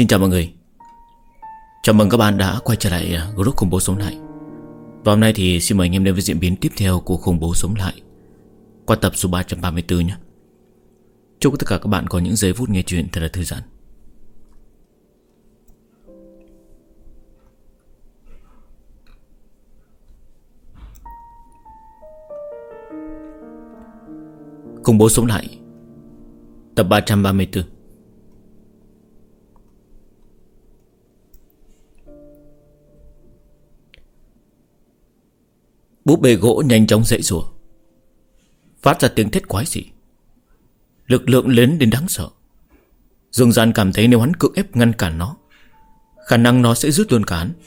Xin chào mọi người. Chào mừng các bạn đã quay trở lại group Khủng Bố Sống Lại. Và hôm nay thì xin mời anh em đến với diễn biến tiếp theo của Khủng Bố Sống Lại qua tập số 334 nhé. Chúc tất cả các bạn có những giây phút nghe chuyện thật là thư giãn. Khủng Bố Sống Lại tập 334. Búp bê gỗ nhanh chóng giãy giụa, phát ra tiếng thét quái dị. Lực lượng lớn đến đáng sợ. Dương Gian cảm thấy nếu hắn cưỡng ép ngăn cản nó, khả năng nó sẽ giết luôn cả hắn.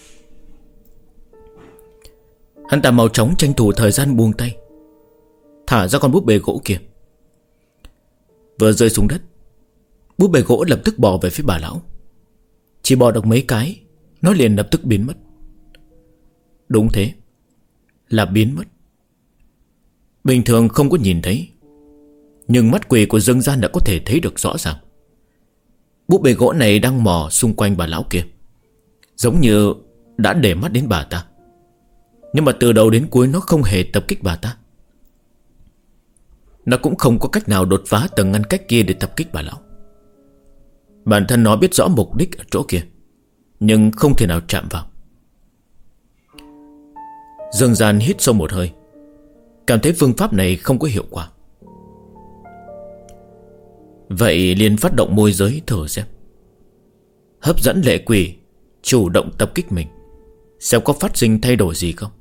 Hắn ta mau chóng tranh thủ thời gian buông tay, thả ra con búp bê gỗ kia. Vừa rơi xuống đất, búp bê gỗ lập tức bò về phía bà lão. Chỉ bò được mấy cái, nó liền lập tức biến mất. Đúng thế, là biến mất. Bình thường không có nhìn thấy, nhưng mắt quỷ của Dương Gian đã có thể thấy được rõ ràng. Búp bê gỗ này đang mò xung quanh bà lão kia, giống như đã để mắt đến bà ta. Nhưng mà từ đầu đến cuối nó không hề tập kích bà ta. Nó cũng không có cách nào đột phá tầng ngăn cách kia để tập kích bà lão. Bản thân nó biết rõ mục đích ở chỗ kia, nhưng không thể nào chạm vào. Dương Gian hít sâu một hơi, cảm thấy phương pháp này không có hiệu quả. Vậy liền phát động môi giới thử xem, hấp dẫn lệ quỷ chủ động tập kích mình, xem có phát sinh thay đổi gì không.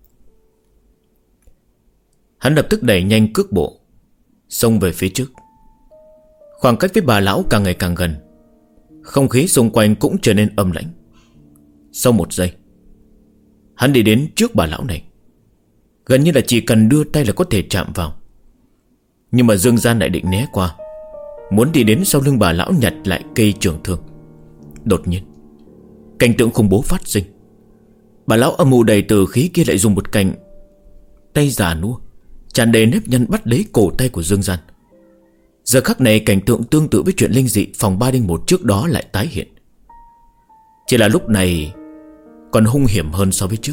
Hắn lập tức đẩy nhanh cước bộ, xông về phía trước. Khoảng cách với bà lão càng ngày càng gần, không khí xung quanh cũng trở nên âm lãnh. Sau một giây, hắn đi đến trước bà lão này, gần như là chỉ cần đưa tay là có thể chạm vào. Nhưng mà Dương Gian lại định né qua, muốn đi đến sau lưng bà lão nhặt lại cây trường thương. Đột nhiên, cảnh tượng khủng bố phát sinh. Bà lão âm u đầy tử khí kia lại dùng một cành tay già nua tràn đầy nếp nhăn bắt lấy cổ tay của Dương Gian. Giờ khắc này cảnh tượng tương tự với chuyện linh dị phòng 301 trước đó lại tái hiện. Chỉ là lúc này còn hung hiểm hơn so với trước.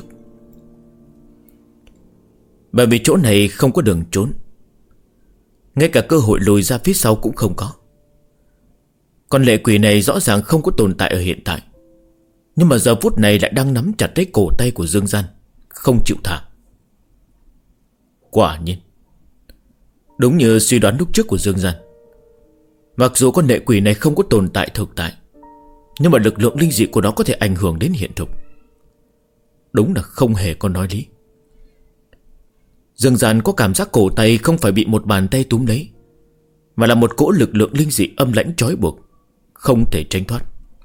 Bởi vì chỗ này không có đường trốn, ngay cả cơ hội lùi ra phía sau cũng không có. Con lệ quỷ này rõ ràng không có tồn tại ở hiện tại, nhưng mà giờ phút này lại đang nắm chặt lấy cổ tay của Dương Gian, không chịu thả. Quả nhiên, đúng như suy đoán lúc trước của Dương Gian, mặc dù con lệ quỷ này không có tồn tại thực tại, nhưng mà lực lượng linh dị của nó có thể ảnh hưởng đến hiện thực. Đúng là không hề có nói lý. Dương Gian có cảm giác cổ tay không phải bị một bàn tay túm lấy, mà là một cỗ lực lượng linh dị âm lãnh trói buộc, không thể tránh thoát.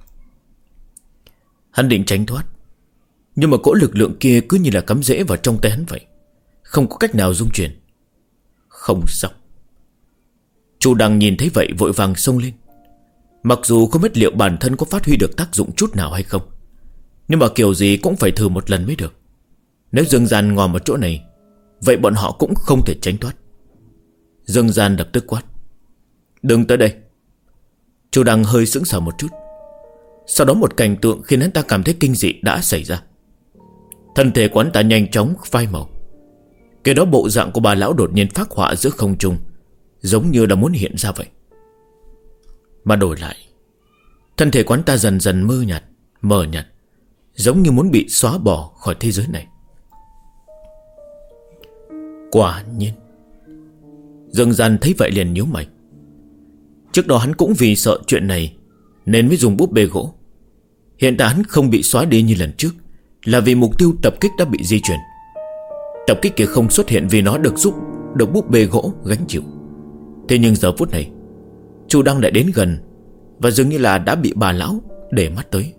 Hắn định tránh thoát, nhưng mà cỗ lực lượng kia cứ như là cắm rễ vào trong tay hắn vậy, không có cách nào dung chuyển. Không xong. Chu Đăng nhìn thấy vậy vội vàng xông lên. Mặc dù không biết liệu bản thân có phát huy được tác dụng chút nào hay không, nhưng mà kiểu gì cũng phải thử một lần mới được. Nếu Dương Gian ngòm ở chỗ này, vậy bọn họ cũng không thể tránh thoát. Dương Gian lập tức quát: đừng tới đây. Chu Đăng hơi sững sờ một chút. Sau đó một cảnh tượng khiến hắn ta cảm thấy kinh dị đã xảy ra. Thân thể của hắn ta nhanh chóng phai màu. Cái đó bộ dạng của bà lão đột nhiên phác họa giữa không trung, giống như là muốn hiện ra vậy. Mà đổi lại, thân thể của hắn ta dần dần mờ nhạt, giống như muốn bị xóa bỏ khỏi thế giới này. Quả nhiên. Dương Gian thấy vậy liền nhíu mày. Trước đó hắn cũng vì sợ chuyện này nên mới dùng búp bê gỗ. Hiện tại hắn không bị xóa đi như lần trước, là vì mục tiêu tập kích đã bị di chuyển. Tập kích kia không xuất hiện vì nó được búp bê gỗ gánh chịu. Thế nhưng giờ phút này, Chu Đăng lại đến gần, và dường như là đã bị bà lão để mắt tới.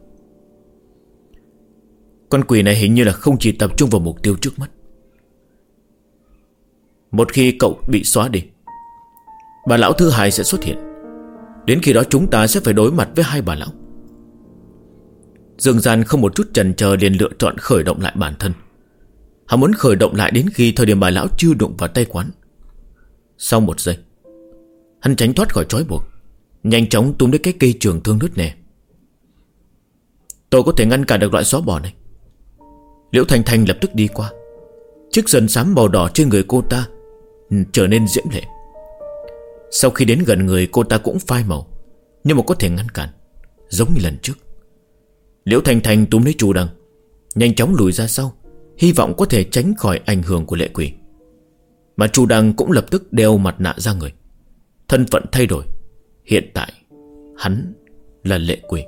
Con quỷ này hình như là không chỉ tập trung vào mục tiêu trước mắt. Một khi cậu bị xóa đi, bà lão thứ hai sẽ xuất hiện. Đến khi đó chúng ta sẽ phải đối mặt với hai bà lão. Dương Gian không một chút chần chờ liền lựa chọn khởi động lại bản thân. Hắn muốn khởi động lại đến khi thời điểm bà lão chưa đụng vào tay quán. Sau một giây, hắn tránh thoát khỏi trói buộc, nhanh chóng túm lấy cái cây trường thương nứt nẻ. Tôi có thể ngăn cản được loại xóa bỏ này. Liễu Thanh Thanh lập tức đi qua. Chiếc sườn xám màu đỏ trên người cô ta trở nên diễm lệ. Sau khi đến gần người, cô ta cũng phai màu, nhưng mà có thể ngăn cản, giống như lần trước. Liễu Thanh Thanh túm lấy Chu Đăng, nhanh chóng lùi ra sau, hy vọng có thể tránh khỏi ảnh hưởng của lệ quỷ. Mà Chu Đăng cũng lập tức đeo mặt nạ ra người. Thân phận thay đổi. Hiện tại hắn là lệ quỷ.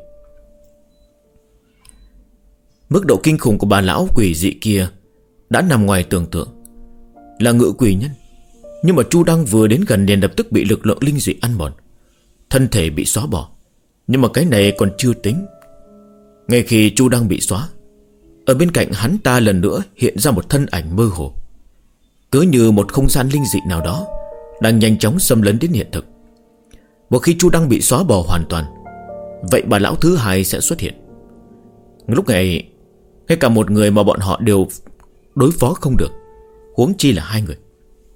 Mức độ kinh khủng của bà lão quỷ dị kia đã nằm ngoài tưởng tượng. Là ngự quỷ nhân, nhưng mà Chu Đăng vừa đến gần liền lập tức bị lực lượng linh dị ăn mòn, thân thể bị xóa bỏ. Nhưng mà cái này còn chưa tính. Ngay khi Chu Đăng bị xóa, ở bên cạnh hắn ta lần nữa hiện ra một thân ảnh mơ hồ, cứ như một không gian linh dị nào đó đang nhanh chóng xâm lấn đến hiện thực. Một khi Chu Đăng bị xóa bỏ hoàn toàn, vậy bà lão thứ hai sẽ xuất hiện. Lúc này, ngay cả một người mà bọn họ đều đối phó không được, huống chi là hai người.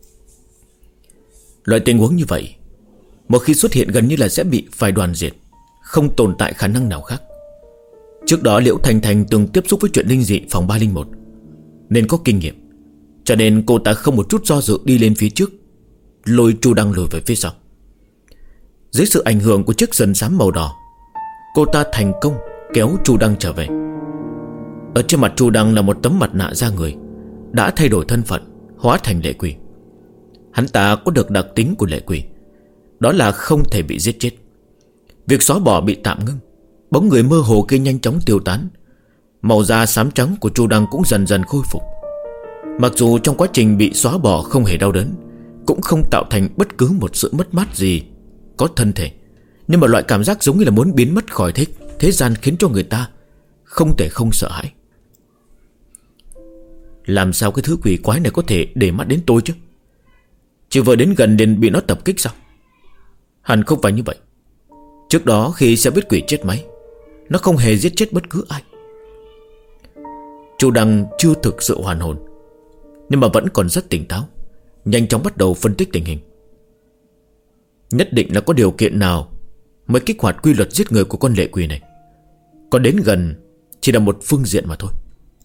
Loại tình huống như vậy, một khi xuất hiện gần như là sẽ bị phải đoàn diệt, không tồn tại khả năng nào khác. Trước đó Liễu Thanh Thanh từng tiếp xúc với chuyện linh dị phòng 301, nên có kinh nghiệm, cho nên cô ta không một chút do dự đi lên phía trước, lôi Chu Đăng lùi về phía sau. Dưới sự ảnh hưởng của chiếc sườn xám màu đỏ, cô ta thành công kéo Chu Đăng trở về. Ở trên mặt Chu Đăng là một tấm mặt nạ da người đã thay đổi thân phận, hóa thành lệ quỷ. Hắn ta có được đặc tính của lệ quỷ, đó là không thể bị giết chết. Việc xóa bỏ bị tạm ngưng, bóng người mơ hồ kia nhanh chóng tiêu tán. Màu da xám trắng của Chu Đăng cũng dần dần khôi phục. Mặc dù trong quá trình bị xóa bỏ không hề đau đớn, cũng không tạo thành bất cứ một sự mất mát gì có thân thể, nhưng mà loại cảm giác giống như là muốn biến mất khỏi thế gian khiến cho người ta không thể không sợ hãi. Làm sao cái thứ quỷ quái này có thể để mắt đến tôi chứ? Chỉ vừa đến gần liền bị nó tập kích sao? Hẳn không phải như vậy. Trước đó khi xe buýt quỷ chết máy, nó không hề giết chết bất cứ ai. Chu Đăng chưa thực sự hoàn hồn, nhưng mà vẫn còn rất tỉnh táo, nhanh chóng bắt đầu phân tích tình hình. Nhất định là có điều kiện nào mới kích hoạt quy luật giết người của con lệ quỷ này. Còn đến gần chỉ là một phương diện mà thôi.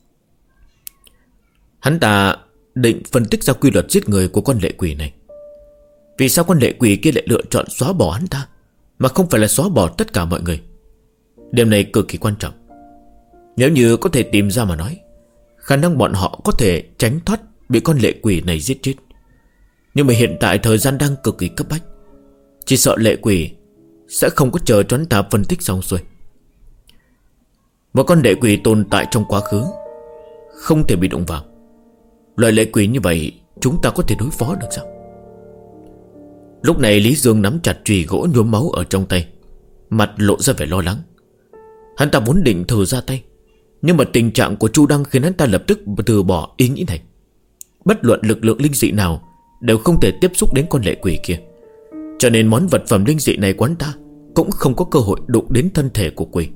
Hắn ta định phân tích ra quy luật giết người của con lệ quỷ này. Vì sao con lệ quỷ kia lại lựa chọn xóa bỏ hắn ta, mà không phải là xóa bỏ tất cả mọi người? Điểm này cực kỳ quan trọng. Nếu như có thể tìm ra mà nói, khả năng bọn họ có thể tránh thoát bị con lệ quỷ này giết chết. Nhưng mà hiện tại thời gian đang cực kỳ cấp bách, chỉ sợ lệ quỷ sẽ không có chờ cho hắn ta phân tích xong xuôi. Một con lệ quỷ tồn tại trong quá khứ, không thể bị đụng vào. Loại lệ quỷ như vậy chúng ta có thể đối phó được sao? Lúc này Lý Dương nắm chặt chùy gỗ nhuốm máu ở trong tay, mặt lộ ra vẻ lo lắng. Hắn ta vốn định thử ra tay, nhưng mà tình trạng của Chu Đăng khiến hắn ta lập tức từ bỏ ý nghĩ này. Bất luận lực lượng linh dị nào đều không thể tiếp xúc đến con lệ quỷ kia, cho nên món vật phẩm linh dị này của hắn ta cũng không có cơ hội đụng đến thân thể của quỷ.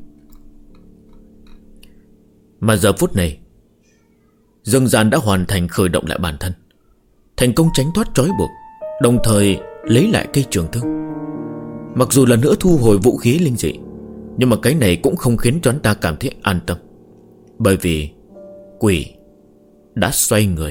Mà giờ phút này, Dương Gian đã hoàn thành khởi động lại bản thân, thành công tránh thoát trói buộc, đồng thời lấy lại cây trường thương. Mặc dù lần nữa thu hồi vũ khí linh dị, nhưng mà cái này cũng không khiến cho hắn ta cảm thấy an tâm, bởi vì quỷ đã xoay người.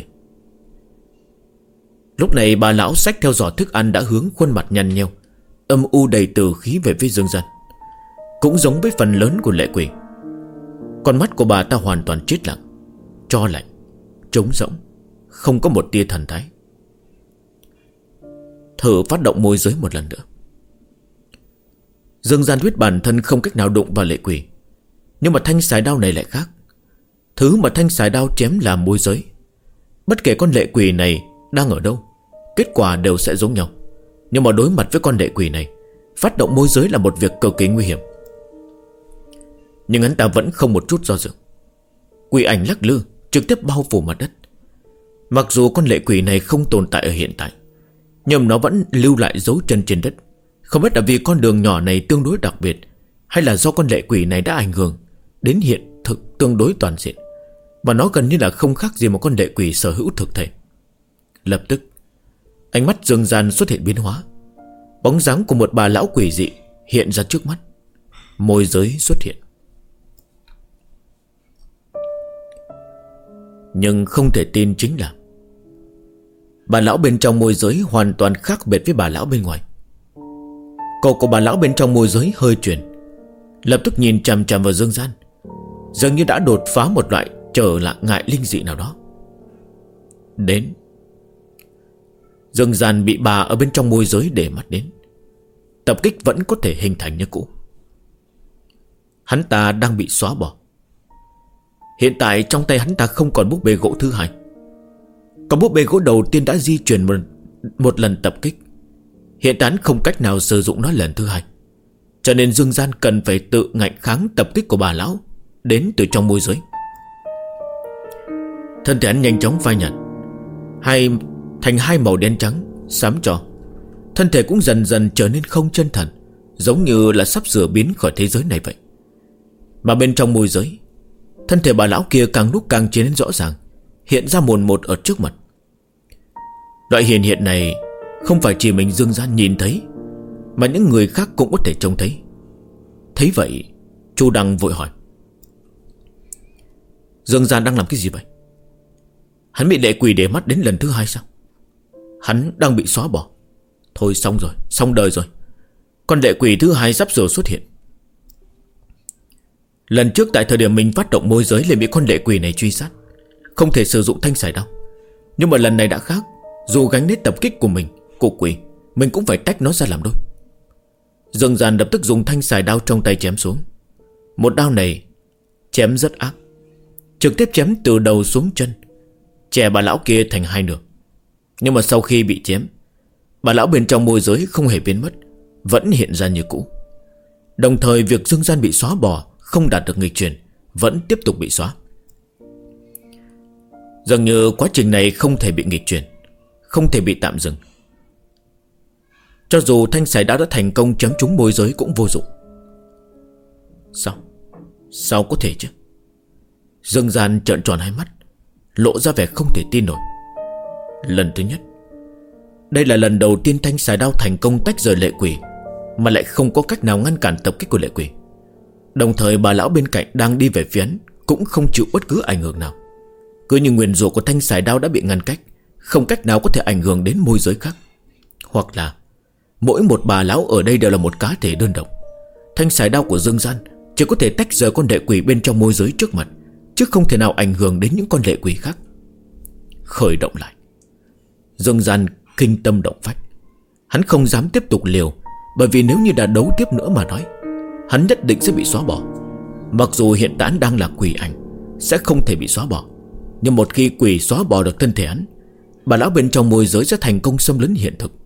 Lúc này bà lão xách theo giỏ thức ăn đã hướng khuôn mặt nhăn nheo, âm u đầy tử khí về phía Dương Gian. Cũng giống với phần lớn của lệ quỷ, con mắt của bà ta hoàn toàn chết lặng, tro lạnh, trống rỗng, không có một tia thần thái. Thử phát động môi giới một lần nữa. Dương Gian biết bản thân không cách nào đụng vào lệ quỷ, nhưng mà thanh xài đao này lại khác. Thứ mà thanh xài đao chém là môi giới. Bất kể con lệ quỷ này đang ở đâu, kết quả đều sẽ giống nhau. Nhưng mà đối mặt với con lệ quỷ này, phát động môi giới là một việc cực kỳ nguy hiểm. Nhưng hắn ta vẫn không một chút do dự. Quỷ ảnh lắc lư trực tiếp bao phủ mặt đất. Mặc dù con lệ quỷ này không tồn tại ở hiện tại, nhưng nó vẫn lưu lại dấu chân trên đất. Không biết là vì con đường nhỏ này tương đối đặc biệt, hay là do con lệ quỷ này đã ảnh hưởng đến hiện thực tương đối toàn diện, mà nó gần như là không khác gì một con lệ quỷ sở hữu thực thể. Lập tức ánh mắt Dương Gian xuất hiện biến hóa. Bóng dáng của một bà lão quỷ dị hiện ra trước mắt. Môi giới xuất hiện. Nhưng không thể tin chính là bà lão bên trong môi giới hoàn toàn khác biệt với bà lão bên ngoài. Cổ của bà lão bên trong môi giới hơi chuyển, lập tức nhìn chằm chằm vào Dương Gian, dường như đã đột phá một loại trở lại ngại linh dị nào đó. Đến. Dương Gian bị bà ở bên trong môi giới để mắt đến. Tập kích vẫn có thể hình thành như cũ. Hắn ta đang bị xóa bỏ. Hiện tại trong tay hắn ta không còn búp bê gỗ thứ hai. Còn búp bê gỗ đầu tiên đã di chuyển một lần tập kích. Hiện tại hắn không cách nào sử dụng nó lần thứ hai. Cho nên Dương Gian cần phải tự ngạnh kháng tập kích của bà lão đến từ trong môi giới. Thân thể hắn nhanh chóng phai nhạt thành hai màu đen trắng, xám tro. Thân thể cũng dần dần trở nên không chân thật, giống như là sắp sửa biến khỏi thế giới này vậy. Mà bên trong môi giới, thân thể bà lão kia càng lúc càng trở nên rõ ràng, hiện ra mồn một ở trước mặt. Loại hiện này không phải chỉ mình Dương Gian nhìn thấy, mà những người khác cũng có thể trông thấy. Thấy vậy, Chu Đăng vội hỏi: Dương Gian đang làm cái gì vậy? Hắn bị lệ quỷ để mắt đến lần thứ hai sao? Hắn đang bị xóa bỏ. Thôi xong rồi, xong đời rồi. Con lệ quỷ thứ hai sắp sửa xuất hiện. Lần trước tại thời điểm mình phát động môi giới liền bị con lệ quỷ này truy sát, không thể sử dụng thanh sải đao. Nhưng mà lần này đã khác. Dù gánh đến tập kích của mình, của quỷ, mình cũng phải tách nó ra làm đôi. Dương Gian lập tức dùng thanh sải đao trong tay chém xuống. Một đao này chém rất ác, trực tiếp chém từ đầu xuống chân, chẻ bà lão kia thành hai nửa. Nhưng mà sau khi bị chém, bà lão bên trong môi giới không hề biến mất, vẫn hiện ra như cũ. Đồng thời việc Dương Gian bị xóa bỏ, không đạt được nghịch chuyển, vẫn tiếp tục bị xóa. Dường như quá trình này không thể bị nghịch chuyển, không thể bị tạm dừng. Cho dù thanh sải đao đã thành công chém trúng môi giới cũng vô dụng. Sao có thể chứ? Dương Gian trợn tròn hai mắt, lộ ra vẻ không thể tin nổi. Lần thứ nhất, đây là lần đầu tiên thanh sải đao thành công tách rời lệ quỷ, mà lại không có cách nào ngăn cản tập kích của lệ quỷ. Đồng thời bà lão bên cạnh đang đi về phía hắn cũng không chịu bất cứ ảnh hưởng nào. Cứ như nguyền rủa của thanh sải đao đã bị ngăn cách, không cách nào có thể ảnh hưởng đến môi giới khác. Hoặc là mỗi một bà lão ở đây đều là một cá thể đơn độc. Thanh sải đao của Dương Gian chỉ có thể tách rời con lệ quỷ bên trong môi giới trước mặt, chứ không thể nào ảnh hưởng đến những con lệ quỷ khác. Khởi động lại, Dương Gian kinh tâm động phách. Hắn không dám tiếp tục liều, bởi vì nếu như đã đấu tiếp nữa mà nói, hắn nhất định sẽ bị xóa bỏ. Mặc dù hiện tại hắn đang là quỷ ảnh, sẽ không thể bị xóa bỏ, nhưng một khi quỷ xóa bỏ được thân thể hắn, bà lão bên trong môi giới sẽ thành công xâm lấn hiện thực.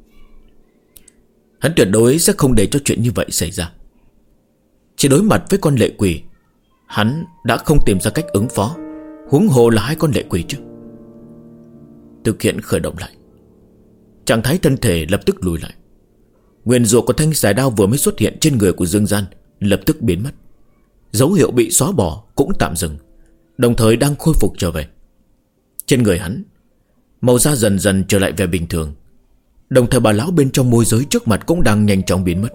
Hắn tuyệt đối sẽ không để cho chuyện như vậy xảy ra. Chỉ đối mặt với con lệ quỷ, hắn đã không tìm ra cách ứng phó, huống hồ là hai con lệ quỷ chứ. Thực hiện khởi động lại, trạng thái thân thể lập tức lùi lại. Nguyền rủa của thanh sải đao vừa mới xuất hiện trên người của Dương Gian lập tức biến mất. Dấu hiệu bị xóa bỏ cũng tạm dừng, đồng thời đang khôi phục trở về. Trên người hắn, màu da dần dần trở lại vẻ bình thường. Đồng thời bà lão bên trong môi giới trước mặt cũng đang nhanh chóng biến mất.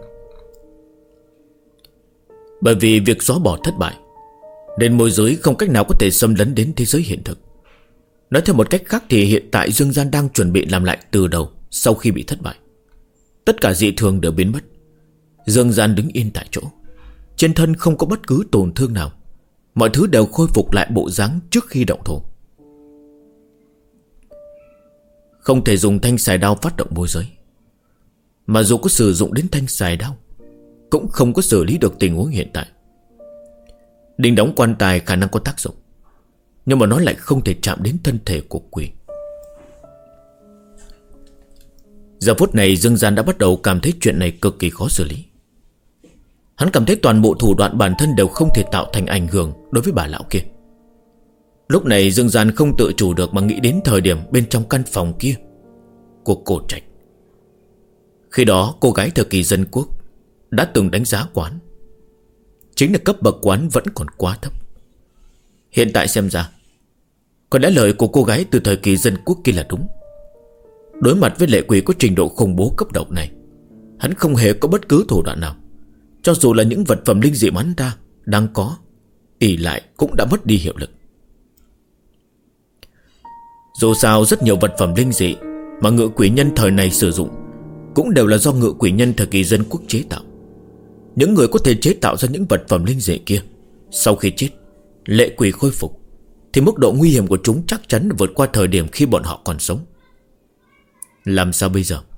Bởi vì việc xóa bỏ thất bại, nên môi giới không cách nào có thể xâm lấn đến thế giới hiện thực. Nói theo một cách khác thì hiện tại Dương Gian đang chuẩn bị làm lại từ đầu sau khi bị thất bại. Tất cả dị thường đều biến mất. Dương Gian đứng yên tại chỗ, trên thân không có bất cứ tổn thương nào. Mọi thứ đều khôi phục lại bộ dáng trước khi động thủ. Không thể dùng thanh sải đao phát động môi giới, mà dù có sử dụng đến thanh sải đao cũng không có xử lý được tình huống hiện tại. Đinh đóng quan tài khả năng có tác dụng, nhưng mà nó lại không thể chạm đến thân thể của quỷ. Giờ phút này Dương Gian đã bắt đầu cảm thấy chuyện này cực kỳ khó xử lý. Hắn cảm thấy toàn bộ thủ đoạn bản thân đều không thể tạo thành ảnh hưởng đối với bà lão kia. Lúc này Dương Gian không tự chủ được mà nghĩ đến thời điểm bên trong căn phòng kia của Cổ Trạch. Khi đó cô gái thời kỳ dân quốc đã từng đánh giá quán, chính là cấp bậc quán vẫn còn quá thấp. Hiện tại xem ra, có lẽ lời của cô gái từ thời kỳ dân quốc kia là đúng. Đối mặt với lệ quỷ có trình độ khủng bố cấp độ này, hắn không hề có bất cứ thủ đoạn nào. Cho dù là những vật phẩm linh dị mà hắn ta đang có, ỷ lại cũng đã mất đi hiệu lực. Dù sao rất nhiều vật phẩm linh dị mà ngựa quỷ nhân thời này sử dụng cũng đều là do ngựa quỷ nhân thời kỳ dân quốc chế tạo. Những người có thể chế tạo ra những vật phẩm linh dị kia, sau khi chết, lệ quỷ khôi phục, thì mức độ nguy hiểm của chúng chắc chắn vượt qua thời điểm khi bọn họ còn sống. Làm sao bây giờ?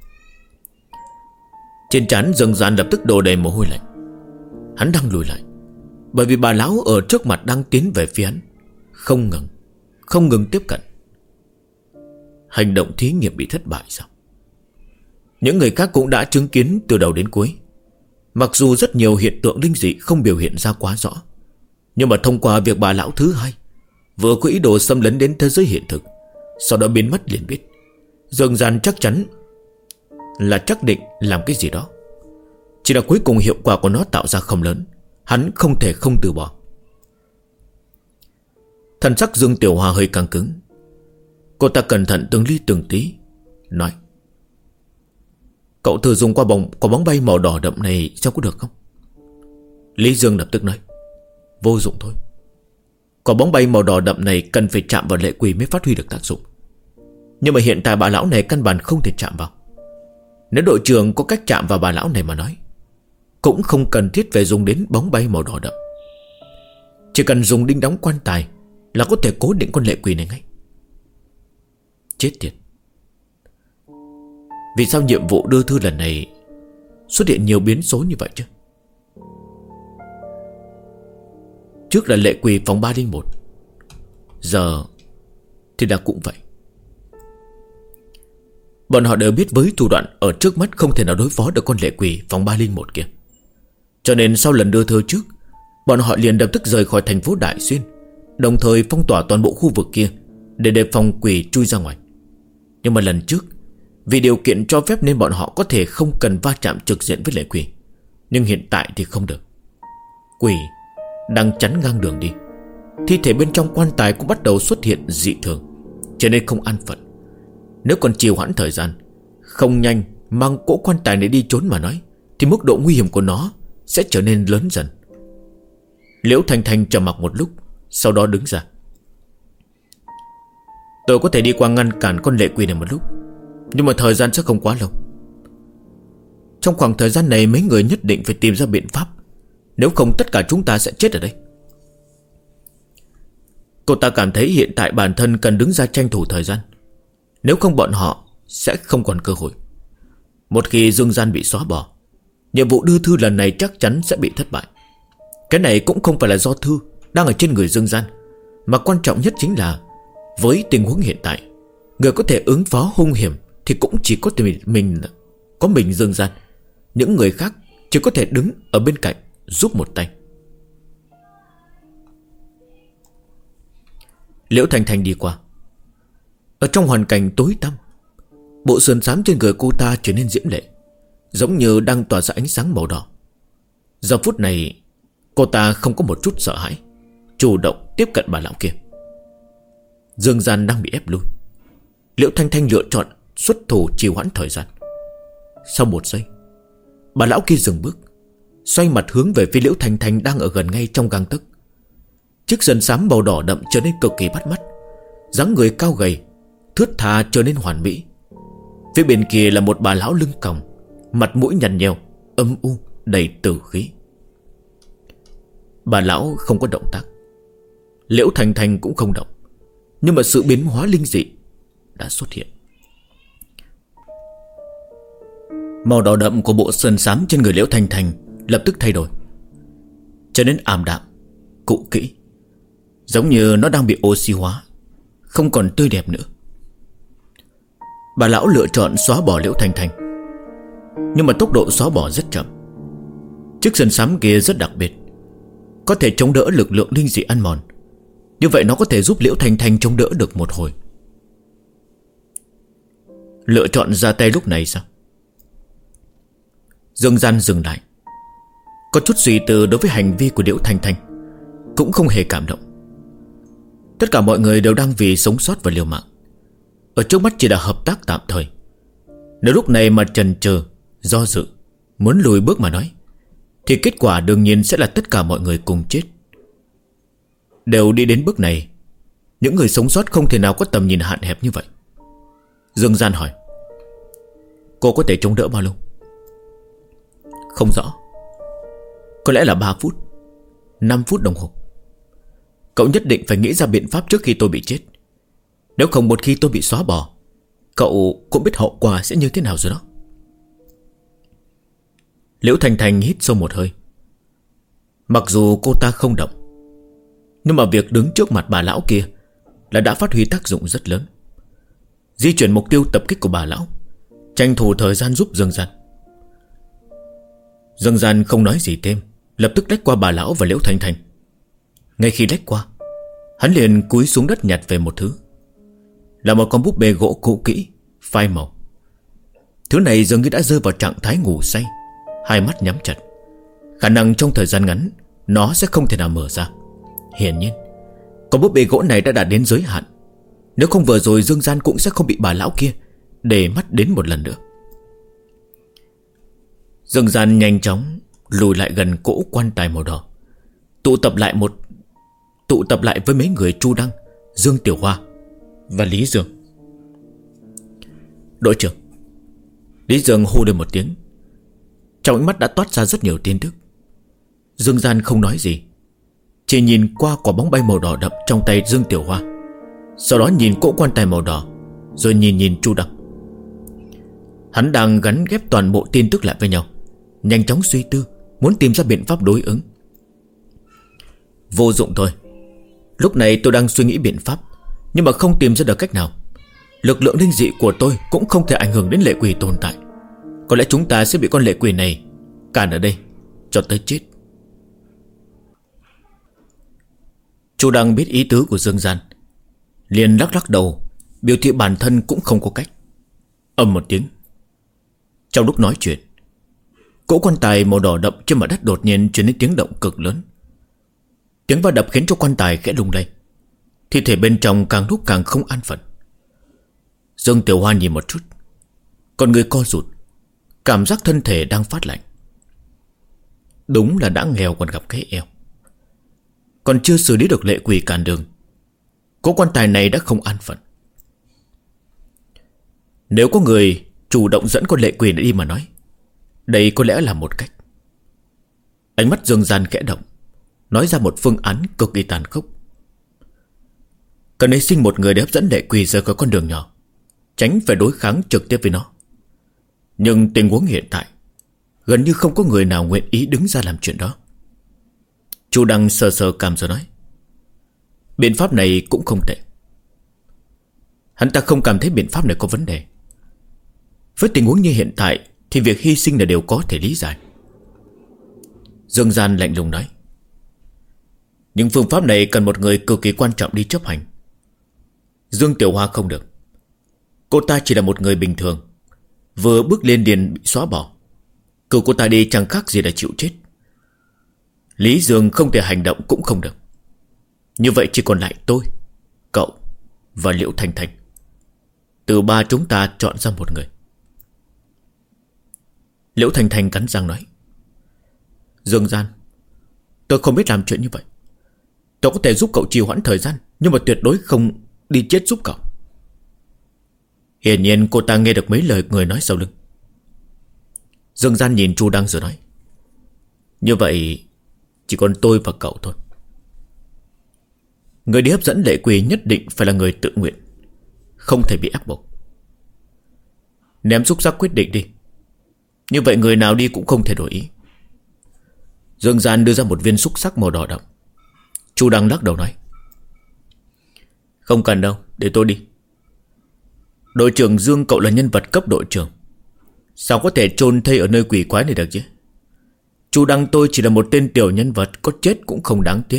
Trên trán Dương Gian lập tức đổ đầy mồ hôi lạnh. Hắn đang lùi lại, bởi vì bà lão ở trước mặt đang tiến về phía hắn, không ngừng tiếp cận. Hành động thí nghiệm bị thất bại sao? Những người khác cũng đã chứng kiến từ đầu đến cuối. Mặc dù rất nhiều hiện tượng linh dị không biểu hiện ra quá rõ, nhưng mà thông qua việc bà lão thứ hai vừa có ý đồ xâm lấn đến thế giới hiện thực, sau đó biến mất liền biết Dương Gian chắc chắn là chắc định làm cái gì đó. Chỉ là cuối cùng hiệu quả của nó tạo ra không lớn, hắn không thể không từ bỏ. Thần sắc Dương Tiểu Hoa hơi căng cứng. Cô ta cẩn thận từng ly từng tí nói: "Cậu thử dùng quả bóng bay màu đỏ đậm này xem có được không?" Lý Dương lập tức nói: "Vô dụng thôi. Quả bóng bay màu đỏ đậm này cần phải chạm vào lệ quỷ mới phát huy được tác dụng. Nhưng mà hiện tại bà lão này căn bản không thể chạm vào. Nếu đội trưởng có cách chạm vào bà lão này mà nói, cũng không cần thiết phải dùng đến bóng bay màu đỏ đậm. Chỉ cần dùng đinh đóng quan tài là có thể cố định con lệ quỷ này ngay." Chết tiệt. Vì sao nhiệm vụ đưa thư lần này xuất hiện nhiều biến số như vậy chứ? Trước là lệ quỷ phòng 301, giờ thì đã cũng vậy. Bọn họ đều biết với thủ đoạn ở trước mắt không thể nào đối phó được con lệ quỷ phòng 301 kia. Cho nên sau lần đưa thư trước, bọn họ liền lập tức rời khỏi thành phố Đại Xuyên, đồng thời phong tỏa toàn bộ khu vực kia để đề phòng quỷ chui ra ngoài. Nhưng mà lần trước, vì điều kiện cho phép nên bọn họ có thể không cần va chạm trực diện với lệ quỷ. Nhưng hiện tại thì không được. Quỷ đang chắn ngang đường đi, thi thể bên trong quan tài cũng bắt đầu xuất hiện dị thường, cho nên không an phận. Nếu còn trì hoãn thời gian, không nhanh mang cỗ quan tài này đi trốn mà nói, thì mức độ nguy hiểm của nó sẽ trở nên lớn dần. Liễu Thanh Thanh trầm mặc một lúc, sau đó đứng ra: "Tôi có thể đi qua ngăn cản con lệ quỷ này một lúc, nhưng mà thời gian sẽ không quá lâu. Trong khoảng thời gian này mấy người nhất định phải tìm ra biện pháp, nếu không tất cả chúng ta sẽ chết ở đây." Cô ta cảm thấy hiện tại bản thân cần đứng ra tranh thủ thời gian, nếu không bọn họ sẽ không còn cơ hội. Một khi Dương Gian bị xóa bỏ, nhiệm vụ đưa thư lần này chắc chắn sẽ bị thất bại. Cái này cũng không phải là do thư đang ở trên người Dương Gian, mà quan trọng nhất chính là với tình huống hiện tại, người có thể ứng phó hung hiểm thì cũng chỉ có mình Dương Gian. Những người khác chỉ có thể đứng ở bên cạnh giúp một tay. Liễu Thanh Thanh đi qua. Ở trong hoàn cảnh tối tăm, bộ sườn xám trên người cô ta trở nên diễm lệ, giống như đang tỏa ra ánh sáng màu đỏ. Giờ phút này cô ta không có một chút sợ hãi, chủ động tiếp cận bà lão kia. Dương Gian đang bị ép lui. Liễu Thanh Thanh lựa chọn xuất thủ trì hoãn thời gian. Sau một giây, bà lão kia dừng bước, xoay mặt hướng về phía Liễu Thanh Thanh đang ở gần ngay trong gang tấc. Chiếc sườn xám màu đỏ đậm trở nên cực kỳ bắt mắt, dáng người cao gầy, thướt tha trở nên hoàn mỹ. Phía bên kia là một bà lão lưng còng, mặt mũi nhăn nheo, âm u, đầy tử khí. Bà lão không có động tác, Liễu Thanh Thanh cũng không động, nhưng mà sự biến hóa linh dị đã xuất hiện. Màu đỏ đậm của bộ sườn xám trên người Liễu Thanh Thanh lập tức thay đổi, trở nên ảm đạm, cũ kỹ, giống như nó đang bị oxy hóa, không còn tươi đẹp nữa. Bà lão lựa chọn xóa bỏ Liễu Thanh Thanh, nhưng mà tốc độ xóa bỏ rất chậm. Chiếc sườn xám kia rất đặc biệt, có thể chống đỡ lực lượng linh dị ăn mòn. Như vậy nó có thể giúp Liễu Thanh Thanh chống đỡ được một hồi. Lựa chọn ra tay lúc này sao? Dương Gian dừng lại, có chút suy tư đối với hành vi của Liễu Thanh Thanh, cũng không hề cảm động. Tất cả mọi người đều đang vì sống sót và liều mạng, ở trước mắt chỉ là hợp tác tạm thời. Nếu lúc này mà chần chừ, do dự, muốn lùi bước mà nói, thì kết quả đương nhiên sẽ là tất cả mọi người cùng chết. Đều đi đến bước này, những người sống sót không thể nào có tầm nhìn hạn hẹp như vậy. Dương Gian hỏi: cô có thể chống đỡ bao lâu? Không rõ. Có lẽ là 3 phút, 5 phút đồng hồ. Cậu nhất định phải nghĩ ra biện pháp trước khi tôi bị chết. Nếu không một khi tôi bị xóa bỏ, cậu cũng biết hậu quả sẽ như thế nào rồi đó. Liễu Thanh Thanh hít sâu một hơi. Mặc dù cô ta không động, nhưng mà việc đứng trước mặt bà lão kia là đã phát huy tác dụng rất lớn. Di chuyển mục tiêu tập kích của bà lão, tranh thủ thời gian giúp Dương Gian. Dương Gian không nói gì thêm, lập tức lách qua bà lão và Liễu Thanh Thanh. Ngay khi lách qua, hắn liền cúi xuống đất nhặt về một thứ. Là một con búp bê gỗ cũ kỹ, phai màu. Thứ này dường như đã rơi vào trạng thái ngủ say, hai mắt nhắm chặt. Khả năng trong thời gian ngắn nó sẽ không thể nào mở ra. Hiển nhiên con búp bê gỗ này đã đạt đến giới hạn. Nếu không vừa rồi Dương Gian cũng sẽ không bị bà lão kia để mắt đến một lần nữa. Dương Gian nhanh chóng lùi lại gần cỗ quan tài màu đỏ, tụ tập lại với mấy người Chu Đăng, Dương Tiểu Hoa và Lý Dương. Đội trưởng. Lý Dương hô lên một tiếng. Trong ánh mắt đã toát ra rất nhiều tin tức. Dương Gian không nói gì, chỉ nhìn qua quả bóng bay màu đỏ đậm trong tay Dương Tiểu Hoa, sau đó nhìn cỗ quan tài màu đỏ, rồi nhìn Chu Đăng. Hắn đang gắn ghép toàn bộ tin tức lại với nhau, nhanh chóng suy tư, muốn tìm ra biện pháp đối ứng. Vô dụng thôi. Lúc này tôi đang suy nghĩ biện pháp, nhưng mà không tìm ra được cách nào. Lực lượng linh dị của tôi cũng không thể ảnh hưởng đến lệ quỷ tồn tại. Có lẽ chúng ta sẽ bị con lệ quỷ này cản ở đây cho tới chết. Chu Đăng biết ý tứ của Dương Gian, liền lắc đầu, biểu thị bản thân cũng không có cách. Ầm một tiếng. Trong lúc nói chuyện, cỗ quan tài màu đỏ đậm trên mặt đất đột nhiên truyền đến tiếng động cực lớn. Tiếng va đập khiến cho quan tài khẽ lung lay. Thi thể bên trong càng lúc càng không an phận. Dương Tiểu Hoa nhìn một chút, còn người co rụt, cảm giác thân thể đang phát lạnh. Đúng là đã nghèo còn gặp cái eo. Còn chưa xử lý được lệ quỷ cản đường, cỗ quan tài này đã không an phận. Nếu có người chủ động dẫn con lệ quỷ đi mà nói, đây có lẽ là một cách. Ánh mắt Dương Gian khẽ động, nói ra một phương án cực kỳ tàn khốc. Cần hy sinh một người để hấp dẫn lệ quỷ rời khỏi con đường nhỏ, tránh phải đối kháng trực tiếp với nó. Nhưng tình huống hiện tại, gần như không có người nào nguyện ý đứng ra làm chuyện đó. Chu Đăng sờ sờ cằm rồi nói: biện pháp này cũng không tệ. Hắn ta không cảm thấy biện pháp này có vấn đề. Với tình huống như hiện tại thì việc hy sinh là điều có thể lý giải. Dương Gian lạnh lùng nói: nhưng phương pháp này cần một người cực kỳ quan trọng đi chấp hành. Dương Tiểu Hoa không được. Cô ta chỉ là một người bình thường, vừa bước lên liền bị xóa bỏ. Cử cô ta đi chẳng khác gì là chịu chết. Lý Dương không thể hành động cũng không được. Như vậy chỉ còn lại tôi, cậu và Liễu Thanh Thanh. Từ ba chúng ta chọn ra một người. Liễu Thanh Thanh cắn răng nói: Dương Gian, tôi không biết làm chuyện như vậy. Tôi có thể giúp cậu trì hoãn thời gian, nhưng mà tuyệt đối không đi chết giúp cậu. Hiển nhiên cô ta nghe được mấy lời người nói sau lưng. Dương Gian nhìn Chu Đăng rồi nói: như vậy chỉ còn tôi và cậu thôi. Người đi hấp dẫn lệ quỷ nhất định phải là người tự nguyện, không thể bị ép buộc. Ném xúc sắc quyết định đi. Như vậy người nào đi cũng không thể đổi ý. Dương Gian đưa ra một viên xúc sắc màu đỏ đậm. Chu Đăng lắc đầu nói: không cần đâu, để tôi đi. Đội trưởng Dương, cậu là nhân vật cấp đội trưởng, sao có thể chôn thây ở nơi quỷ quái này được chứ? Chu Đăng tôi chỉ là một tên tiểu nhân vật, có chết cũng không đáng tiếc.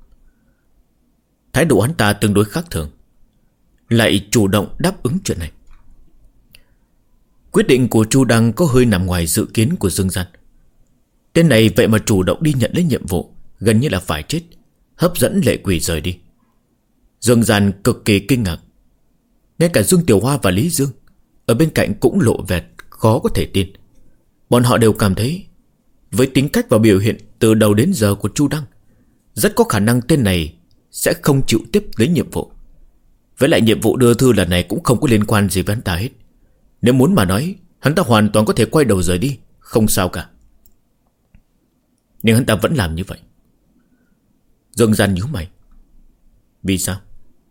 Thái độ hắn ta tương đối khác thường, lại chủ động đáp ứng chuyện này. Quyết định của Chu Đăng có hơi nằm ngoài dự kiến của Dương Gian. Tên này vậy mà chủ động đi nhận lấy nhiệm vụ, gần như là phải chết, hấp dẫn lệ quỷ rời đi. Dương Gian cực kỳ kinh ngạc. Ngay cả Dương Tiểu Hoa và Lý Dương ở bên cạnh cũng lộ vẻ khó có thể tin. Bọn họ đều cảm thấy với tính cách và biểu hiện từ đầu đến giờ của Chu Đăng, rất có khả năng tên này sẽ không chịu tiếp lấy nhiệm vụ, Với lại nhiệm vụ đưa thư lần này cũng không có liên quan gì với hắn ta hết. Nếu muốn mà nói, hắn ta hoàn toàn có thể quay đầu rời đi, không sao cả. Nhưng hắn ta vẫn làm như vậy. Dương Gian nhíu mày. Vì sao?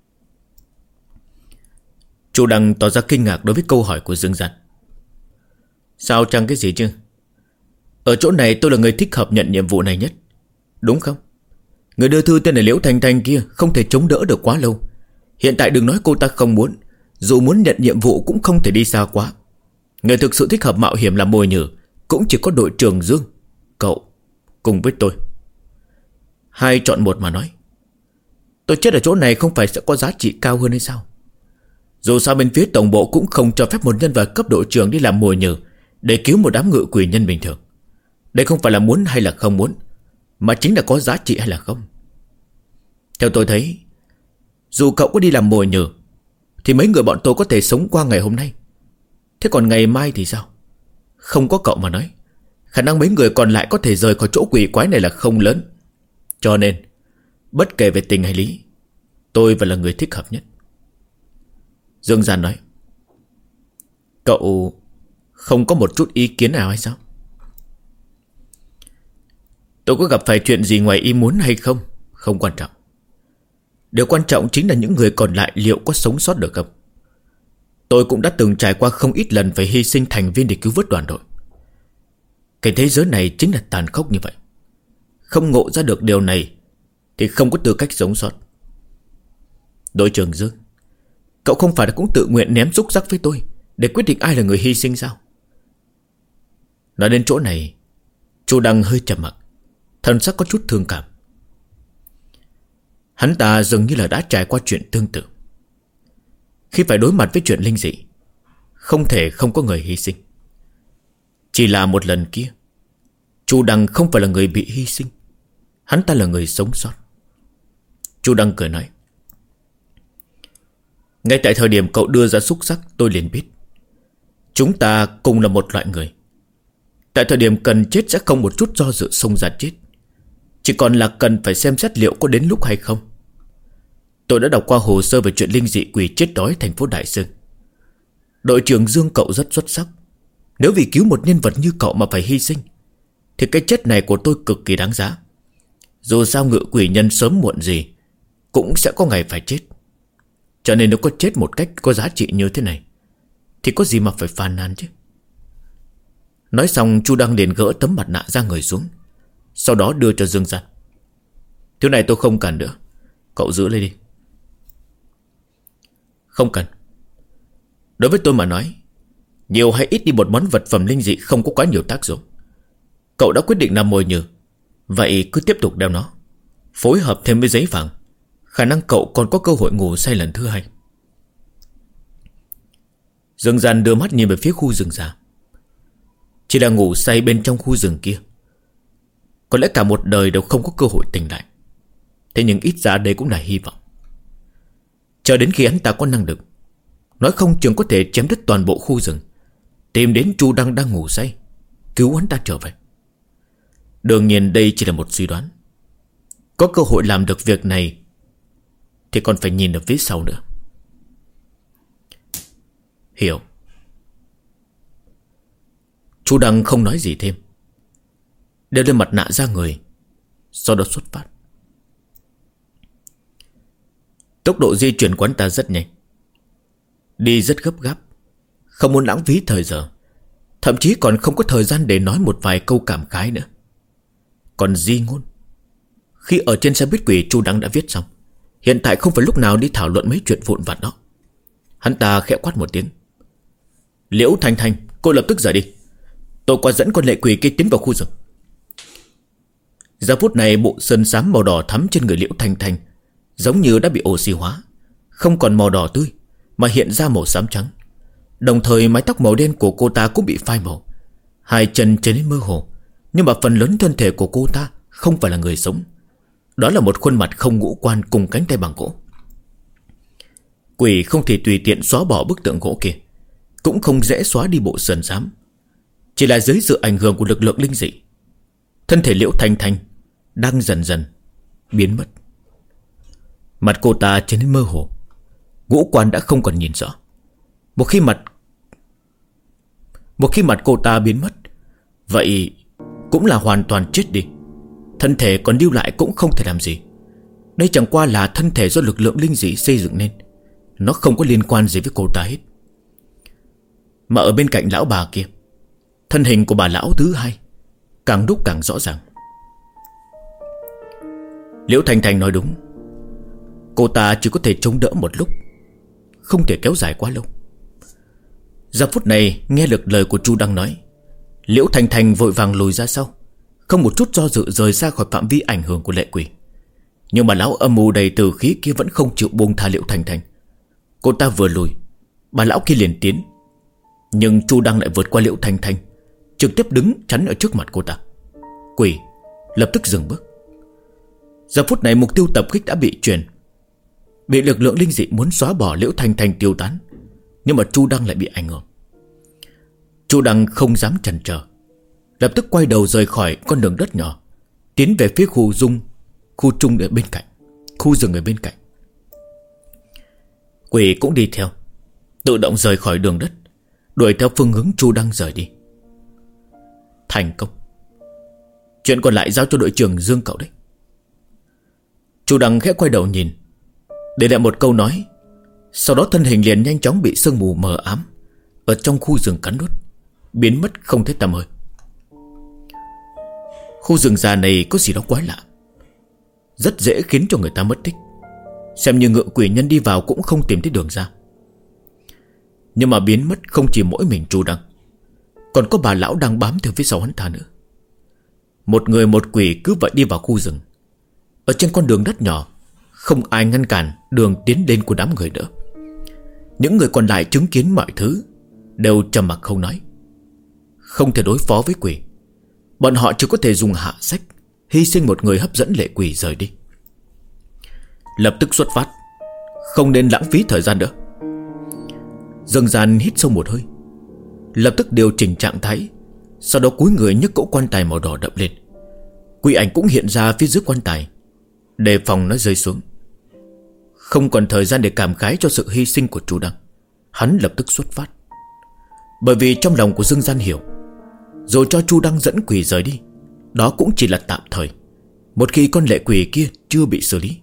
Chu Đăng tỏ ra kinh ngạc đối với câu hỏi của Dương Gian. Sao chẳng cái gì chứ? Ở chỗ này tôi là người thích hợp nhận nhiệm vụ này nhất, đúng không? Người đưa thư tên là Liễu Thanh Thanh kia không thể chống đỡ được quá lâu. Hiện tại đừng nói cô ta không muốn, dù muốn nhận nhiệm vụ cũng không thể đi xa quá. Người thực sự thích hợp mạo hiểm làm mồi nhử cũng chỉ có đội trưởng Dương, cậu, cùng với tôi. Hai chọn một mà nói. Tôi chết ở chỗ này không phải sẽ có giá trị cao hơn hay sao? Dù sao bên phía tổng bộ cũng không cho phép một nhân vật cấp đội trưởng đi làm mồi nhử để cứu một đám ngự quỷ nhân bình thường. Đây không phải là muốn hay là không muốn, mà chính là có giá trị hay là không. Theo tôi thấy, dù cậu có đi làm mồi nhử thì mấy người bọn tôi có thể sống qua ngày hôm nay. Thế còn ngày mai thì sao? Không có cậu mà nói, khả năng mấy người còn lại có thể rời khỏi chỗ quỷ quái này là không lớn. Cho nên bất kể về tình hay lý, tôi vẫn là người thích hợp nhất. Dương Gian nói. Cậu không có một chút ý kiến nào hay sao? Tôi có gặp phải chuyện gì ngoài ý muốn hay không, không quan trọng. Điều quan trọng chính là những người còn lại liệu có sống sót được không. Tôi cũng đã từng trải qua không ít lần phải hy sinh thành viên để cứu vớt đoàn đội. Cái thế giới này chính là tàn khốc như vậy. Không ngộ ra được điều này thì không có tư cách sống sót. Đội trưởng Dương, cậu không phải là cũng tự nguyện ném xúc sắc với tôi để quyết định ai là người hy sinh sao? Nói đến chỗ này, Chu Đăng hơi trầm mặc, thần sắc có chút thương cảm. Hắn ta dường như là đã trải qua chuyện tương tự. Khi phải đối mặt với chuyện linh dị, không thể không có người hy sinh. Chỉ là một lần kia, Chu Đăng không phải là người bị hy sinh, hắn ta là người sống sót. Chu Đăng cười nói. Ngay tại thời điểm cậu đưa ra xúc sắc, tôi liền biết chúng ta cùng là một loại người. Tại thời điểm cần chết sẽ không một chút do dự xông ra chết. Chỉ còn là cần phải xem xét liệu có đến lúc hay không. Tôi đã đọc qua hồ sơ về chuyện linh dị quỷ chết đói thành phố Đại Sơn. Đội trưởng Dương cậu rất xuất sắc. Nếu vì cứu một nhân vật như cậu mà phải hy sinh thì cái chết này của tôi cực kỳ đáng giá. Dù sao ngự quỷ nhân sớm muộn gì cũng sẽ có ngày phải chết. Cho nên nếu có chết một cách có giá trị như thế này thì có gì mà phải phàn nàn chứ. Nói xong Chu Đăng liền gỡ tấm mặt nạ ra người xuống, sau đó đưa cho Dương Gian. Thứ này tôi không cần nữa, cậu giữ lấy đi. Không cần. Đối với tôi mà nói, nhiều hay ít đi một món vật phẩm linh dị không có quá nhiều tác dụng. Cậu đã quyết định làm mồi nhử, vậy cứ tiếp tục đeo nó, phối hợp thêm với giấy vàng, khả năng cậu còn có cơ hội ngủ say lần thứ hai. Dương Gian đưa mắt nhìn về phía khu rừng già. Chỉ là ngủ say bên trong khu rừng kia, có lẽ cả một đời đều không có cơ hội tỉnh lại. Thế nhưng ít ra đây cũng là hy vọng. Chờ đến khi hắn ta có năng lực, nói không chừng có thể chém đứt toàn bộ khu rừng, tìm đến Chu Đăng đang ngủ say, cứu hắn ta trở về. Đương nhiên đây chỉ là một suy đoán. Có cơ hội làm được việc này thì còn phải nhìn ở phía sau nữa. Hiểu. Chu Đăng không nói gì thêm, đeo lên mặt nạ ra người, sau đó xuất phát. Tốc độ di chuyển của hắn ta rất nhanh, đi rất gấp gáp, không muốn lãng phí thời giờ, thậm chí còn không có thời gian để nói một vài câu cảm khái nữa. Còn di ngôn, khi ở trên xe buýt quỷ Chu Đăng đã viết xong. Hiện tại không phải lúc nào đi thảo luận mấy chuyện vụn vặt đó. Hắn ta khẽ quát một tiếng. Liễu Thanh Thanh, cô lập tức rời đi. Tôi qua dẫn con lệ quỷ kia tiến vào khu rừng. Giờ phút này bộ sơn xám màu đỏ thắm trên người Liễu Thanh Thanh giống như đã bị oxy hóa, không còn màu đỏ tươi mà hiện ra màu xám trắng. Đồng thời mái tóc màu đen của cô ta cũng bị phai màu, hai chân trở nên mơ hồ. Nhưng mà phần lớn thân thể của cô ta không phải là người sống. Đó là một khuôn mặt không ngũ quan cùng cánh tay bằng gỗ. Quỷ không thể tùy tiện xóa bỏ bức tượng gỗ kia, cũng không dễ xóa đi bộ sườn xám. Chỉ là dưới sự ảnh hưởng của lực lượng linh dị, thân thể Liễu Thanh Thanh đang dần dần biến mất. Mặt cô ta trở nên mơ hồ, ngũ quan đã không còn nhìn rõ. Một khi mặt cô ta biến mất, vậy cũng là hoàn toàn chết đi. Thân thể còn lưu lại cũng không thể làm gì. Đây chẳng qua là thân thể do lực lượng linh dị xây dựng nên. Nó không có liên quan gì với cô ta hết. Mà ở bên cạnh lão bà kia, thân hình của bà lão thứ hai càng lúc càng rõ ràng. Liễu Thanh Thanh nói đúng. Cô ta chỉ có thể chống đỡ một lúc, không thể kéo dài quá lâu. Giờ phút này nghe được lời của Chu Đăng nói, Liễu Thanh Thanh vội vàng lùi ra sau, không một chút do dự rời ra khỏi phạm vi ảnh hưởng của lệ quỷ. Nhưng mà lão âm mưu đầy tử khí kia vẫn không chịu buông tha Liễu Thanh Thanh. Cô ta vừa lùi, bà lão kia liền tiến. Nhưng Chu Đăng lại vượt qua Liễu Thanh Thanh, trực tiếp đứng chắn ở trước mặt cô ta. Quỷ lập tức dừng bước. Giờ phút này mục tiêu tập kích đã bị truyền, bị lực lượng linh dị muốn xóa bỏ Liễu Thanh Thanh tiêu tán. Nhưng mà Chu Đăng lại bị ảnh hưởng. Chu Đăng không dám chần chờ, lập tức quay đầu rời khỏi con đường đất nhỏ, tiến về phía khu trung ở bên cạnh, khu rừng ở bên cạnh. Quỷ cũng đi theo, tự động rời khỏi đường đất, đuổi theo phương hướng Chu Đăng rời đi. Thành công. Chuyện còn lại giao cho đội trưởng Dương cậu đấy. Chu Đăng khẽ quay đầu nhìn, để lại một câu nói. Sau đó thân hình liền nhanh chóng bị sương mù mờ ám ở trong khu rừng cắn nuốt, biến mất không thấy tăm hơi. Khu rừng già này có gì đó quái lạ, rất dễ khiến cho người ta mất tích. Xem như ngựa quỷ nhân đi vào cũng không tìm thấy đường ra. Nhưng mà biến mất không chỉ mỗi mình Chu Đăng, còn có bà lão đang bám theo phía sau hắn ta nữa. Một người một quỷ cứ vậy đi vào khu rừng. Ở trên con đường đất nhỏ, không ai ngăn cản đường tiến lên của đám người nữa. Những người còn lại chứng kiến mọi thứ đều trầm mặc không nói. Không thể đối phó với quỷ, bọn họ chỉ có thể dùng hạ sách, hy sinh một người hấp dẫn lệ quỷ rời đi. Lập tức xuất phát, không nên lãng phí thời gian nữa. Dương Gian hít sâu một hơi, lập tức điều chỉnh trạng thái. Sau đó cúi người nhấc cỗ quan tài màu đỏ đậm lên. Quỷ ảnh cũng hiện ra phía dưới quan tài, đề phòng nó rơi xuống. Không còn thời gian để cảm khái cho sự hy sinh của Chu Đăng, hắn lập tức xuất phát. Bởi vì trong lòng của Dương Gian hiểu, rồi cho Chu Đăng dẫn quỷ rời đi, đó cũng chỉ là tạm thời. Một khi con lệ quỷ kia chưa bị xử lý,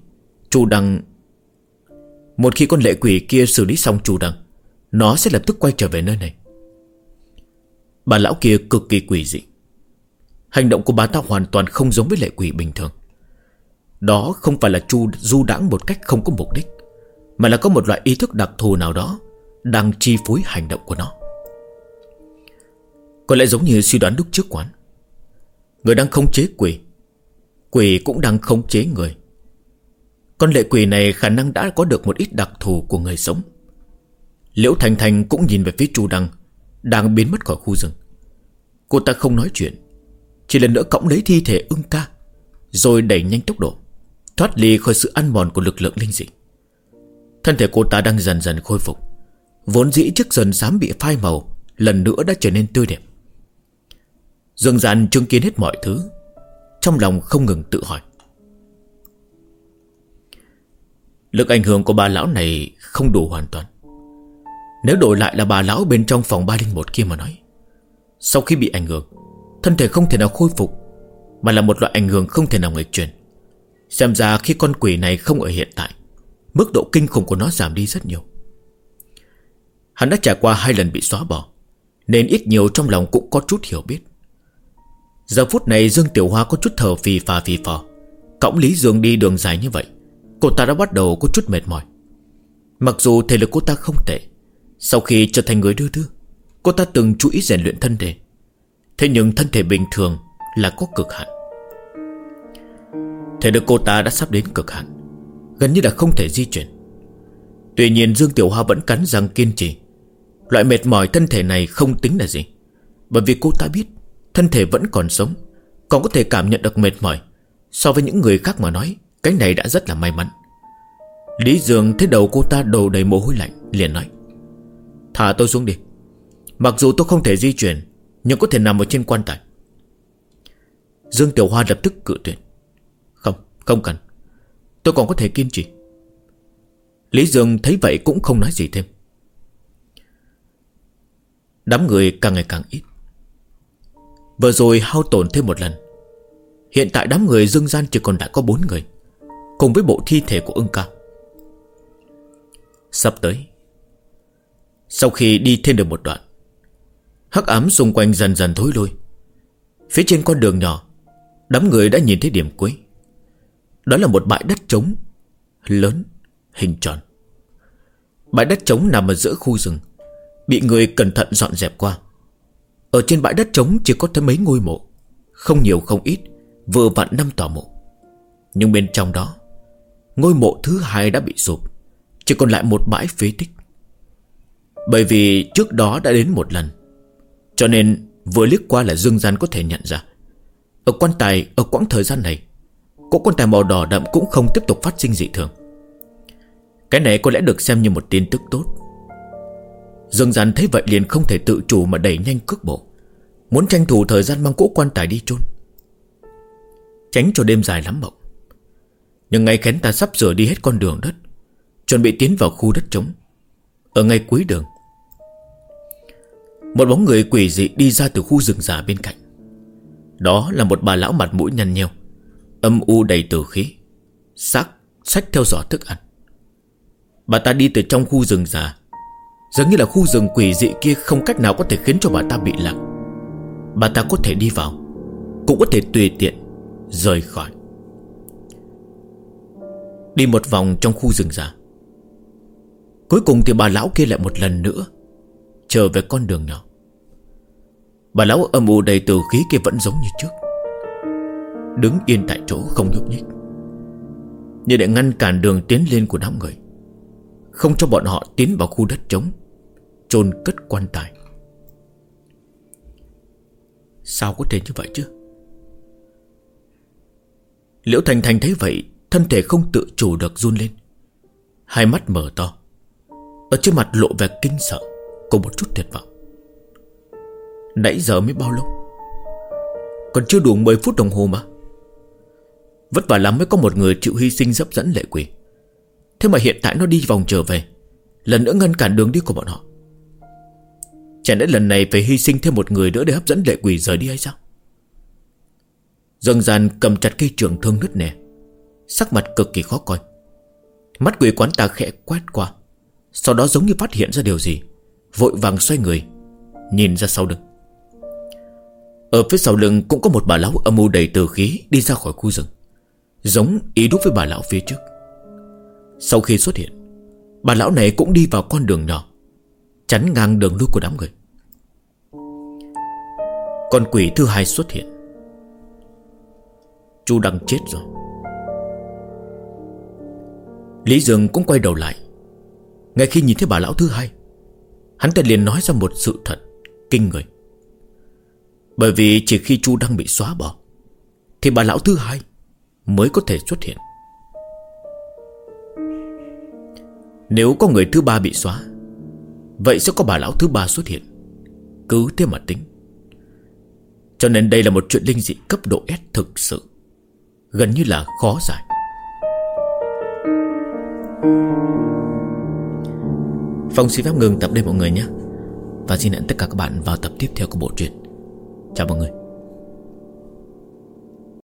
một khi con lệ quỷ kia xử lý xong Chu Đăng, nó sẽ lập tức quay trở về nơi này. Bà lão kia cực kỳ quỷ dị. Hành động của bà ta hoàn toàn không giống với lệ quỷ bình thường. Đó không phải là du đãng một cách không có mục đích, mà là có một loại ý thức đặc thù nào đó đang chi phối hành động của nó. Có lẽ giống như suy đoán lúc trước quán, người đang khống chế quỷ, quỷ cũng đang khống chế người. Con lệ quỷ này khả năng đã có được một ít đặc thù của người sống. Liễu Thanh Thanh cũng nhìn về phía Chu Đăng đang biến mất khỏi khu rừng. Cô ta không nói chuyện, chỉ lần nữa cõng lấy thi thể ưng ca, rồi đẩy nhanh tốc độ, thoát ly khỏi sự ăn mòn của lực lượng linh dị. Thân thể cô ta đang dần dần khôi phục. Vốn dĩ chiếc dần xám bị phai màu lần nữa đã trở nên tươi đẹp. Dương Gian chứng kiến hết mọi thứ, trong lòng không ngừng tự hỏi, lực ảnh hưởng của bà lão này không đủ hoàn toàn. Nếu đổi lại là bà lão bên trong phòng 301 kia mà nói, sau khi bị ảnh hưởng, thân thể không thể nào khôi phục, mà là một loại ảnh hưởng không thể nào nghịch chuyển. Xem ra khi con quỷ này không ở hiện tại, mức độ kinh khủng của nó giảm đi rất nhiều. Hắn đã trải qua 2 lần bị xóa bỏ, nên ít nhiều trong lòng cũng có chút hiểu biết. Giờ phút này Dương Tiểu Hoa có chút thở phì phò. Cõng Lý Dương đi đường dài như vậy, cô ta đã bắt đầu có chút mệt mỏi. Mặc dù thể lực cô ta không tệ, sau khi trở thành người đưa thư, cô ta từng chú ý rèn luyện thân thể. Thế nhưng thân thể bình thường là có cực hạn. Thể lực cô ta đã sắp đến cực hạn, gần như là không thể di chuyển. Tuy nhiên Dương Tiểu Hoa vẫn cắn răng kiên trì. Loại mệt mỏi thân thể này không tính là gì, bởi vì cô ta biết thân thể vẫn còn sống, còn có thể cảm nhận được mệt mỏi. So với những người khác mà nói, cái này đã rất là may mắn. Lý Dương thấy đầu cô ta đổ đầy mồ hôi lạnh, liền nói: "Thả tôi xuống đi. Mặc dù tôi không thể di chuyển, nhưng có thể nằm ở trên quan tài." Dương Tiểu Hoa lập tức cự tuyệt: Không cần, tôi còn có thể kiên trì." Lý Dương thấy vậy cũng không nói gì thêm. Đám người càng ngày càng ít. Vừa rồi hao tổn thêm một lần. Hiện tại đám người Dương Gian chỉ còn lại có 4 người, cùng với bộ thi thể của Ưng Ca. Sắp tới, sau khi đi thêm được một đoạn, hắc ám xung quanh dần dần thối lui. Phía trên con đường nhỏ, đám người đã nhìn thấy điểm cuối. Đó là một bãi đất trống lớn, hình tròn. Bãi đất trống nằm ở giữa khu rừng, bị người cẩn thận dọn dẹp qua. Ở trên bãi đất trống chỉ có tới mấy ngôi mộ, không nhiều không ít, vừa vặn 5 tòa mộ. Nhưng bên trong đó, ngôi mộ thứ 2 đã bị sụp, chỉ còn lại một bãi phế tích. Bởi vì trước đó đã đến một lần, cho nên vừa liếc qua là Dương Gian có thể nhận ra. Ở quan tài, ở quãng thời gian này, cỗ quan tài màu đỏ đậm cũng không tiếp tục phát sinh dị thường. Cái này có lẽ được xem như một tin tức tốt. Dương Gian thấy vậy liền không thể tự chủ mà đẩy nhanh cước bộ, muốn tranh thủ thời gian mang cỗ quan tài đi chôn, tránh cho đêm dài lắm mộng. Nhưng ngay khi ta sắp sửa đi hết con đường đất, chuẩn bị tiến vào khu đất trống, ở ngay cuối đường, một bóng người quỷ dị đi ra từ khu rừng già bên cạnh. Đó là một bà lão mặt mũi nhăn nheo, âm u đầy tử khí, xách theo giỏ thức ăn. Bà ta đi từ trong khu rừng già, giống như là khu rừng quỷ dị kia không cách nào có thể khiến cho bà ta bị lạc. Bà ta có thể đi vào, cũng có thể tùy tiện rời khỏi. Đi một vòng trong khu rừng già, cuối cùng thì bà lão kia lại một lần nữa trở về con đường nhỏ. Bà lão âm u đầy tử khí kia vẫn giống như trước, đứng yên tại chỗ không nhúc nhích, như để ngăn cản đường tiến lên của đám người, không cho bọn họ tiến vào khu đất trống chôn cất quan tài. Sao có thể như vậy chứ? Liễu Thành Thành thấy vậy, thân thể không tự chủ được run lên, hai mắt mở to, ở trên mặt lộ vẻ kinh sợ cùng một chút tuyệt vọng. Nãy giờ mới bao lâu? Còn chưa đủ 10 phút đồng hồ mà. Vất vả lắm mới có một người chịu hy sinh hấp dẫn lệ quỷ, thế mà hiện tại nó đi vòng trở về, lần nữa ngăn cản đường đi của bọn họ. Chẳng lẽ lần này phải hy sinh thêm một người nữa để hấp dẫn lệ quỷ rời đi hay sao? Dương Gian cầm chặt cây trường thương nứt nẻ, sắc mặt cực kỳ khó coi. Mắt quỷ quán tà khẽ quét qua, sau đó giống như phát hiện ra điều gì, vội vàng xoay người nhìn ra sau lưng. Ở phía sau lưng cũng có một bà lão âm u đầy tử khí đi ra khỏi khu rừng, giống ý đúc với bà lão phía trước. Sau khi xuất hiện, bà lão này cũng đi vào con đường nhỏ, chắn ngang đường lui của đám người. Con quỷ thứ 2 xuất hiện. Chu Đăng chết rồi. Lý Dương cũng quay đầu lại. Ngay khi nhìn thấy bà lão thứ 2, hắn ta liền nói ra một sự thật kinh người. Bởi vì chỉ khi Chu Đăng bị xóa bỏ thì bà lão thứ 2 mới có thể xuất hiện. Nếu có người thứ 3 bị xóa, vậy sẽ có bà lão thứ 3 xuất hiện. Cứ thế mà tính. Cho nên đây là một chuyện linh dị cấp độ S thực sự, gần như là khó giải. Phong xin phép ngừng tập đây mọi người nhé, và xin hẹn tất cả các bạn vào tập tiếp theo của bộ truyện. Chào mọi người.